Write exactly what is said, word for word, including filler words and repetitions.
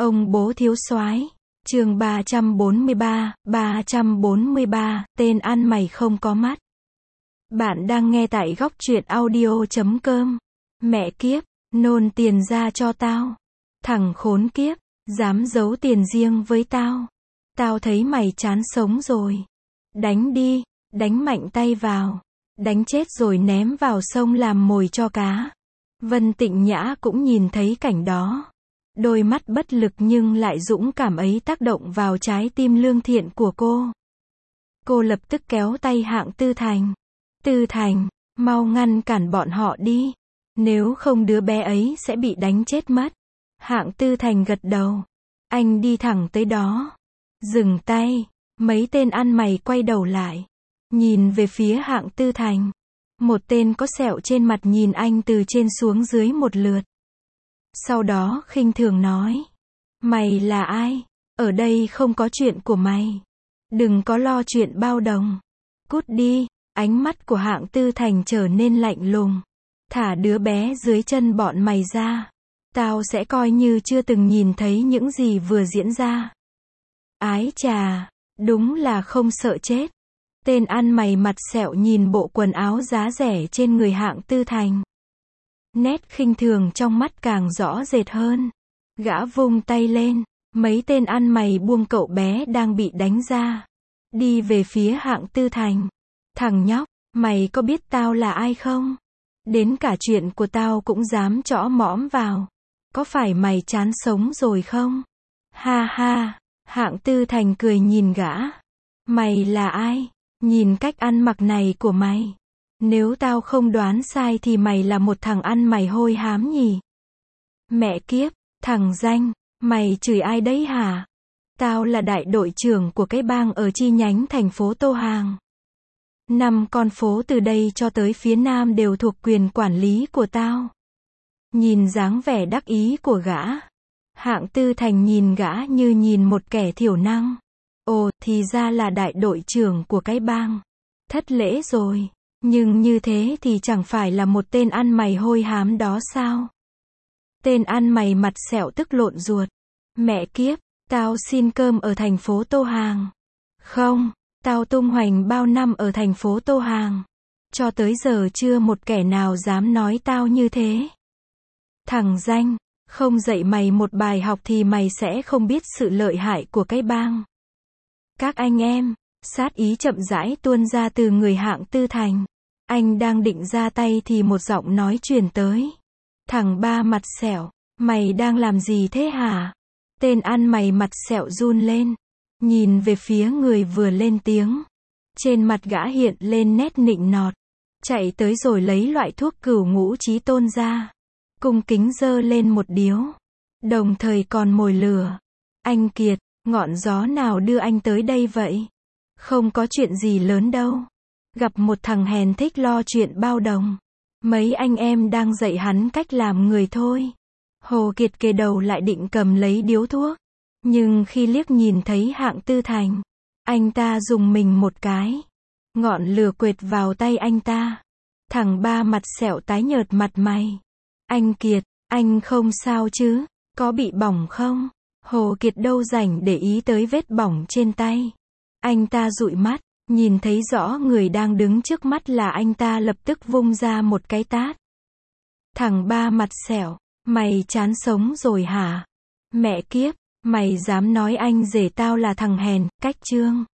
Ông bố thiếu soái. Chương ba trăm bốn mươi ba, ba trăm bốn mươi ba, tên ăn mày không có mắt. Bạn đang nghe tại góc truyện audio chấm com. Mẹ kiếp, nôn tiền ra cho tao. Thằng khốn kiếp, dám giấu tiền riêng với tao. Tao thấy mày chán sống rồi. Đánh đi, đánh mạnh tay vào. Đánh chết rồi ném vào sông làm mồi cho cá. Vân Tịnh Nhã cũng nhìn thấy cảnh đó. Đôi mắt bất lực nhưng lại dũng cảm ấy tác động vào trái tim lương thiện của cô. Cô lập tức kéo tay Hạng Tư Thành. Tư Thành, mau ngăn cản bọn họ đi. Nếu không đứa bé ấy sẽ bị đánh chết mất. Hạng Tư Thành gật đầu. Anh đi thẳng tới đó. Dừng tay. Mấy tên ăn mày quay đầu lại. Nhìn về phía Hạng Tư Thành. Một tên có sẹo trên mặt nhìn anh từ trên xuống dưới một lượt. Sau đó khinh thường nói. Mày là ai? Ở đây không có chuyện của mày. Đừng có lo chuyện bao đồng. Cút đi. Ánh mắt của Hạng Tư Thành trở nên lạnh lùng. Thả đứa bé dưới chân bọn mày ra. Tao sẽ coi như chưa từng nhìn thấy những gì vừa diễn ra. Ái chà, đúng là không sợ chết. Tên ăn mày mặt sẹo nhìn bộ quần áo giá rẻ trên người Hạng Tư Thành. Nét khinh thường trong mắt càng rõ rệt hơn. Gã vung tay lên. Mấy tên ăn mày buông cậu bé đang bị đánh ra. Đi về phía Hạng Tư Thành. Thằng nhóc, mày có biết tao là ai không? Đến cả chuyện của tao cũng dám chõ mõm vào. Có phải mày chán sống rồi không? Ha ha, Hạng Tư Thành cười nhìn gã. Mày là ai? Nhìn cách ăn mặc này của mày. Nếu tao không đoán sai thì mày là một thằng ăn mày hôi hám nhỉ? Mẹ kiếp, thằng danh, mày chửi ai đấy hả? Tao là đại đội trưởng của cái bang ở chi nhánh thành phố Tô Hàng. Năm con phố từ đây cho tới phía nam đều thuộc quyền quản lý của tao. Nhìn dáng vẻ đắc ý của gã. Hạng Tư Thành nhìn gã như nhìn một kẻ thiểu năng. Ồ, thì ra là đại đội trưởng của cái bang. Thất lễ rồi. Nhưng như thế thì chẳng phải là một tên ăn mày hôi hám đó sao? Tên ăn mày mặt sẹo tức lộn ruột. Mẹ kiếp, tao xin cơm ở thành phố Tô Hàng. Không, tao tung hoành bao năm ở thành phố Tô Hàng. Cho tới giờ chưa một kẻ nào dám nói tao như thế. Thằng danh, không dạy mày một bài học thì mày sẽ không biết sự lợi hại của cái bang. Các anh em, sát ý chậm rãi tuôn ra từ người Hạng Tư Thành. Anh đang định ra tay thì một giọng nói truyền tới. Thằng ba mặt sẹo, mày đang làm gì thế hả? Tên ăn mày mặt sẹo run lên. Nhìn về phía người vừa lên tiếng. Trên mặt gã hiện lên nét nịnh nọt. Chạy tới rồi lấy loại thuốc cửu ngũ chí tôn ra. Cung kính giơ lên một điếu. Đồng thời còn mồi lửa. Anh Kiệt, ngọn gió nào đưa anh tới đây vậy? Không có chuyện gì lớn đâu. Gặp một thằng hèn thích lo chuyện bao đồng. Mấy anh em đang dạy hắn cách làm người thôi. Hồ Kiệt kề đầu lại định cầm lấy điếu thuốc. Nhưng khi liếc nhìn thấy Hạng Tư Thành, anh ta dùng mình một cái. Ngọn lửa quệt vào tay anh ta. Thằng ba mặt sẹo tái nhợt mặt mày. Anh Kiệt, anh không sao chứ? Có bị bỏng không? Hồ Kiệt đâu rảnh để ý tới vết bỏng trên tay. Anh ta dụi mắt, nhìn thấy rõ người đang đứng trước mắt là anh ta lập tức vung ra một cái tát. Thằng ba mặt sẹo, mày chán sống rồi hả? Mẹ kiếp, mày dám nói anh rể tao là thằng hèn, cách trương.